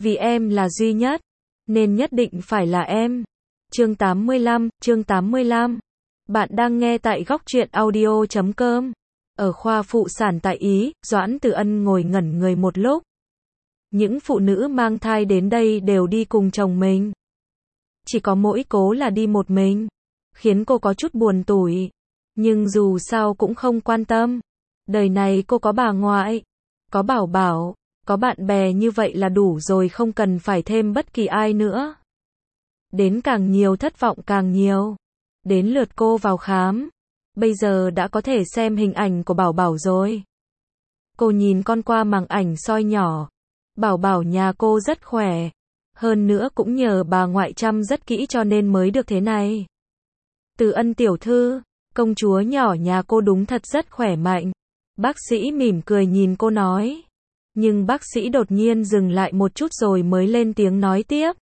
Vì em là duy nhất, nên nhất định phải là em. Chương 85. Bạn đang nghe tại góc truyện audio.com. Ở khoa phụ sản tại Ý, Doãn Từ Ân ngồi ngẩn người một lúc. Những phụ nữ mang thai đến đây đều đi cùng chồng mình. Chỉ có mỗi cô là đi một mình, khiến cô có chút buồn tủi. Nhưng dù sao cũng không quan tâm. Đời này cô có bà ngoại, có Bảo Bảo, có bạn bè như vậy là đủ rồi, không cần phải thêm bất kỳ ai nữa. Đến càng nhiều thất vọng càng nhiều. Đến lượt cô vào khám. Bây giờ đã có thể xem hình ảnh của Bảo Bảo rồi. Cô nhìn con qua màn ảnh soi nhỏ. Bảo Bảo nhà cô rất khỏe. Hơn nữa cũng nhờ bà ngoại chăm rất kỹ cho nên mới được thế này. Từ Ân tiểu thư, công chúa nhỏ nhà cô đúng thật rất khỏe mạnh. Bác sĩ mỉm cười nhìn cô nói. Nhưng bác sĩ đột nhiên dừng lại một chút rồi mới lên tiếng nói tiếp.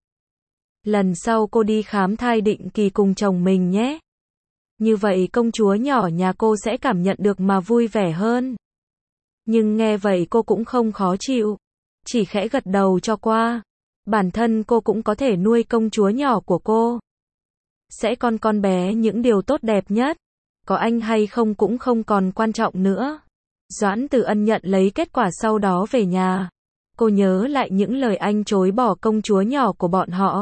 Lần sau cô đi khám thai định kỳ cùng chồng mình nhé. Như vậy công chúa nhỏ nhà cô sẽ cảm nhận được mà vui vẻ hơn. Nhưng nghe vậy cô cũng không khó chịu. Chỉ khẽ gật đầu cho qua. Bản thân cô cũng có thể nuôi công chúa nhỏ của cô. Sẽ con bé những điều tốt đẹp nhất. Có anh hay không cũng không còn quan trọng nữa. Doãn Từ Ân nhận lấy kết quả sau đó về nhà. Cô nhớ lại những lời anh chối bỏ công chúa nhỏ của bọn họ.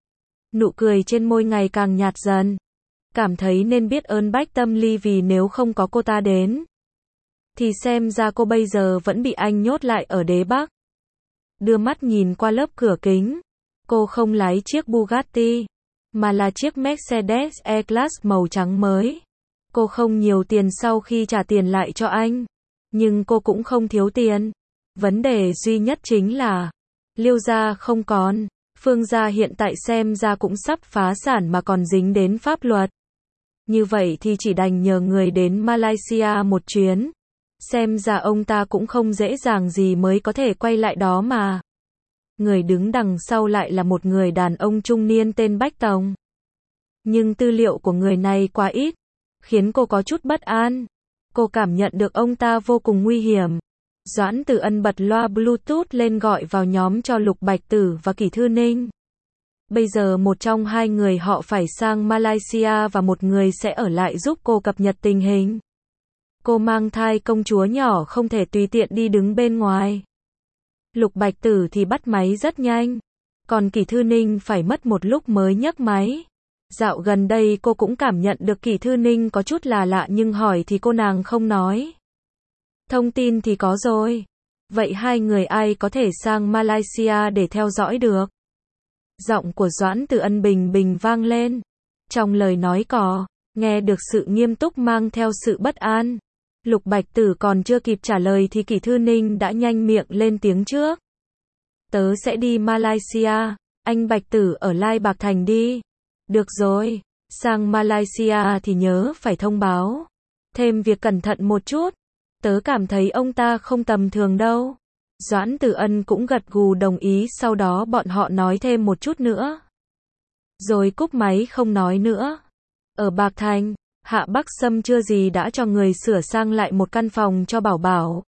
Nụ cười trên môi ngày càng nhạt dần. Cảm thấy nên biết ơn Bách Tâm Ly vì nếu không có cô ta đến, thì xem ra cô bây giờ vẫn bị anh nhốt lại ở Đế Bắc. Đưa mắt nhìn qua lớp cửa kính. Cô không lái chiếc Bugatti, mà là chiếc Mercedes E-Class màu trắng mới. Cô không nhiều tiền sau khi trả tiền lại cho anh. Nhưng cô cũng không thiếu tiền. Vấn đề duy nhất chính là Liêu gia không còn. Phương gia hiện tại xem ra cũng sắp phá sản mà còn dính đến pháp luật. Như vậy thì chỉ đành nhờ người đến Malaysia một chuyến. Xem ra ông ta cũng không dễ dàng gì mới có thể quay lại đó mà. Người đứng đằng sau lại là một người đàn ông trung niên tên Bách Tòng. Nhưng tư liệu của người này quá ít, khiến cô có chút bất an. Cô cảm nhận được ông ta vô cùng nguy hiểm. Doãn Từ Ân bật loa Bluetooth lên gọi vào nhóm cho Lục Bạch Tử và Kỷ Thư Ninh. Bây giờ một trong hai người họ phải sang Malaysia và một người sẽ ở lại giúp cô cập nhật tình hình. Cô mang thai công chúa nhỏ không thể tùy tiện đi đứng bên ngoài. Lục Bạch Tử thì bắt máy rất nhanh. Còn Kỷ Thư Ninh phải mất một lúc mới nhấc máy. Dạo gần đây cô cũng cảm nhận được Kỷ Thư Ninh có chút là lạ nhưng hỏi thì cô nàng không nói. Thông tin thì có rồi. Vậy hai người ai có thể sang Malaysia để theo dõi được? Giọng của Doãn Từ Ân bình bình vang lên. Trong lời nói có, nghe được sự nghiêm túc mang theo sự bất an. Lục Bạch Tử còn chưa kịp trả lời thì Kỷ Thư Ninh đã nhanh miệng lên tiếng trước. Tớ sẽ đi Malaysia, anh Bạch Tử ở Lai Bạc Thành đi. Được rồi, sang Malaysia thì nhớ phải thông báo. Thêm việc cẩn thận một chút. Tớ cảm thấy ông ta không tầm thường đâu. Doãn Từ Ân cũng gật gù đồng ý, sau đó bọn họ nói thêm một chút nữa. Rồi cúp máy không nói nữa. Ở Bạc Thành, Hạ Bắc Sâm chưa gì đã cho người sửa sang lại một căn phòng cho Bảo Bảo.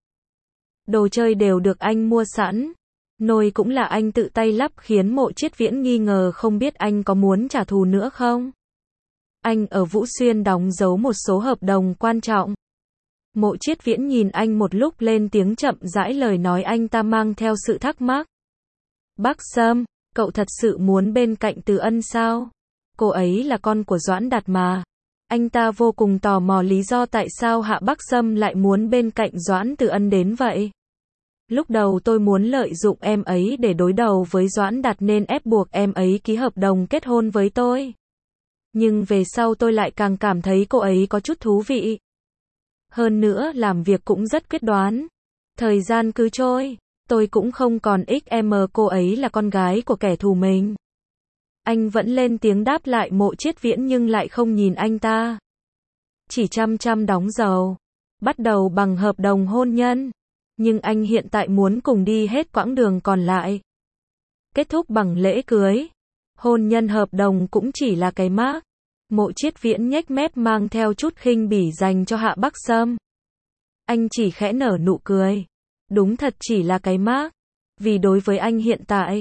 Đồ chơi đều được anh mua sẵn. Nồi cũng là anh tự tay lắp khiến Mộ Chiết Viễn nghi ngờ không biết anh có muốn trả thù nữa không. Anh ở Vũ Xuyên đóng dấu một số hợp đồng quan trọng. Mộ Chiết Viễn nhìn anh một lúc lên tiếng chậm rãi, lời nói anh ta mang theo sự thắc mắc. Bắc Sâm, cậu thật sự muốn bên cạnh Từ Ân sao? Cô ấy là con của Doãn Đạt mà. Anh ta vô cùng tò mò lý do tại sao Hạ Bắc Sâm lại muốn bên cạnh Doãn Từ Ân đến vậy. Lúc đầu tôi muốn lợi dụng em ấy để đối đầu với Doãn Đạt nên ép buộc em ấy ký hợp đồng kết hôn với tôi. Nhưng về sau tôi lại càng cảm thấy cô ấy có chút thú vị. Hơn nữa làm việc cũng rất quyết đoán. Thời gian cứ trôi, tôi cũng không còn XM cô ấy là con gái của kẻ thù mình. Anh vẫn lên tiếng đáp lại Mộ Chiết Viễn nhưng lại không nhìn anh ta. Chỉ chăm chăm đóng dấu. Bắt đầu bằng hợp đồng hôn nhân. Nhưng anh hiện tại muốn cùng đi hết quãng đường còn lại. Kết thúc bằng lễ cưới. Hôn nhân hợp đồng cũng chỉ là cái mác. Mộ Chiết Viễn nhếch mép mang theo chút khinh bỉ dành cho Hạ Bắc Sâm. Anh chỉ khẽ nở nụ cười. Đúng thật chỉ là cái mác. Vì đối với anh hiện tại,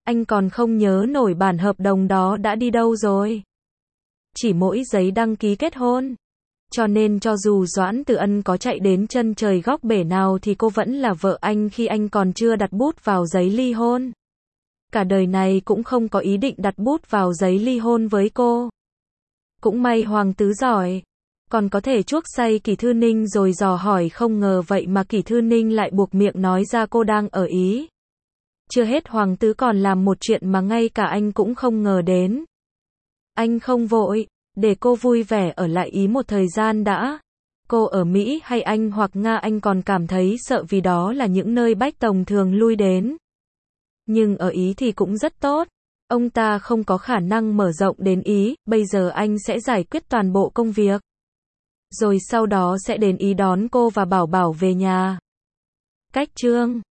Anh còn không nhớ nổi bản hợp đồng đó đã đi đâu rồi. Chỉ mỗi giấy đăng ký kết hôn. Cho nên cho dù Doãn Tử Ân có chạy đến chân trời góc bể nào thì cô vẫn là vợ anh khi anh còn chưa đặt bút vào giấy ly hôn. Cả đời này cũng không có ý định đặt bút vào giấy ly hôn với cô. Cũng may Hoàng Tứ giỏi. Còn có thể chuốc say Kỷ Thư Ninh rồi dò hỏi, không ngờ vậy mà Kỷ Thư Ninh lại buộc miệng nói ra cô đang ở Ý. Chưa hết, Hoàng Tứ còn làm một chuyện mà ngay cả anh cũng không ngờ đến. Anh không vội, để cô vui vẻ ở lại Ý một thời gian đã. Cô ở Mỹ hay Anh hoặc Nga anh còn cảm thấy sợ vì đó là những nơi Bách Tòng thường lui đến. Nhưng ở Ý thì cũng rất tốt. Ông ta không có khả năng mở rộng đến Ý, bây giờ anh sẽ giải quyết toàn bộ công việc. Rồi sau đó sẽ đến Ý đón cô và Bảo Bảo về nhà. Cách chương